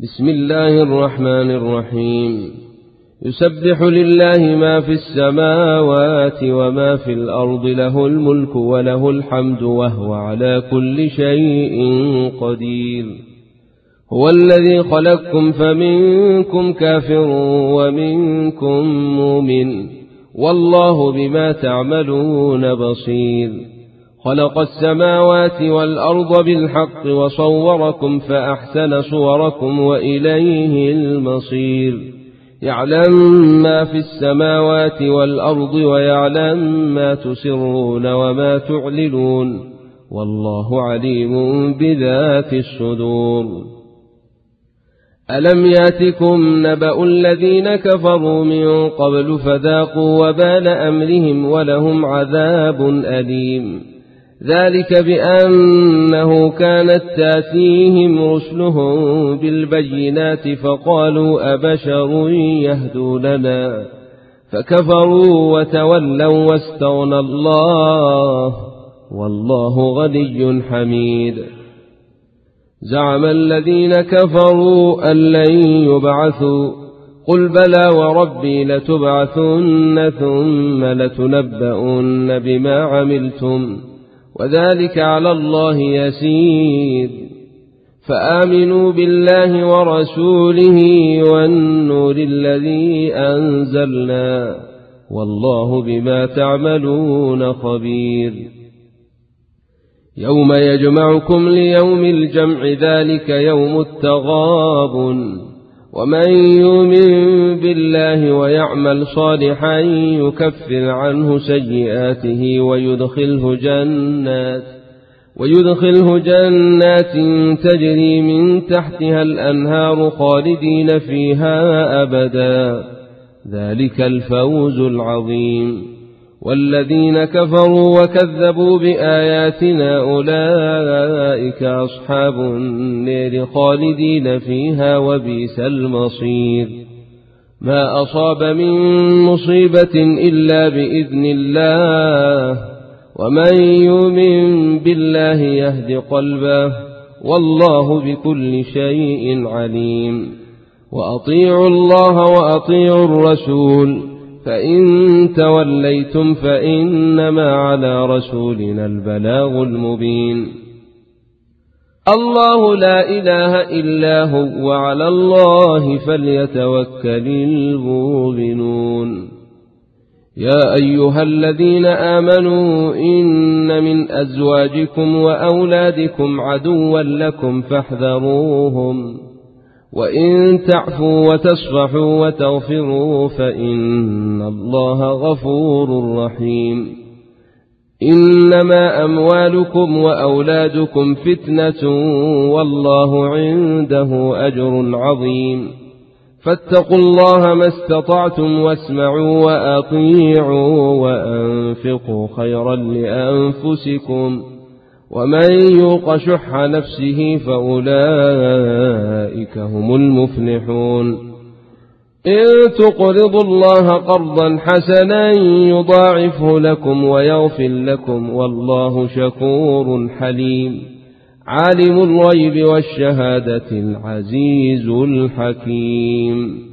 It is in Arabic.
بسم الله الرحمن الرحيم. يسبح لله ما في السماوات وما في الأرض، له الملك وله الحمد وهو على كل شيء قدير. هو الذي خلقكم فمنكم كافر ومنكم مؤمن، والله بما تعملون بصير. خلق السماوات والأرض بالحق وصوركم فأحسن صوركم وإليه المصير. يعلم ما في السماوات والأرض ويعلم ما تسرون وما تعلنون، والله عليم بذات الصدور. ألم ياتكم نبأ الذين كفروا من قبل فذاقوا وبال أمرهم ولهم عذاب أليم. ذلك بأنه كانت تاتيهم رسلهم بالبينات فقالوا أبشر يهدوننا، فكفروا وتولوا واستغنى الله، والله غني حميد. زعم الذين كفروا أن لن يبعثوا، قل بلى وربي لتبعثن ثم لتنبؤن بما عملتم، وذلك على الله يسير. فآمنوا بالله ورسوله والنور الذي أنزلنا، والله بما تعملون خبير. يوم يجمعكم ليوم الجمع، ذلك يوم التغابن. ومن يؤمن بالله ويعمل صالحا يكفر عنه سيئاته ويدخله جنات تجري من تحتها الأنهار خالدين فيها أبدا، ذلك الفوز العظيم. والذين كفروا وكذبوا بآياتنا أولئك أصحاب النار خالدين فيها وبئس المصير. ما أصاب من مصيبة إلا بإذن الله، ومن يؤمن بالله يهد قلبه، والله بكل شيء عليم. وأطيعوا الله وأطيعوا الرسول، فإن توليتم فإنما على رسولنا البلاغ المبين. الله لا إله إلا هو، وعلى الله فليتوكل المؤمنون. يا أيها الذين آمنوا إن من أزواجكم وأولادكم عدوا لكم فاحذروهم، وإن تعفوا وتصفحوا وتغفروا فإن الله غفور رحيم. إنما أموالكم وأولادكم فتنة، والله عنده أجر عظيم. فاتقوا الله ما استطعتم واسمعوا وأطيعوا وأنفقوا خيرا لأنفسكم، ومن يوق شح نفسه فأولئك هم المفلحون. إن تقرضوا الله قرضا حسنا يضاعفه لكم ويغفر لكم، والله شكور حليم. عالم الغيب والشهادة العزيز الحكيم.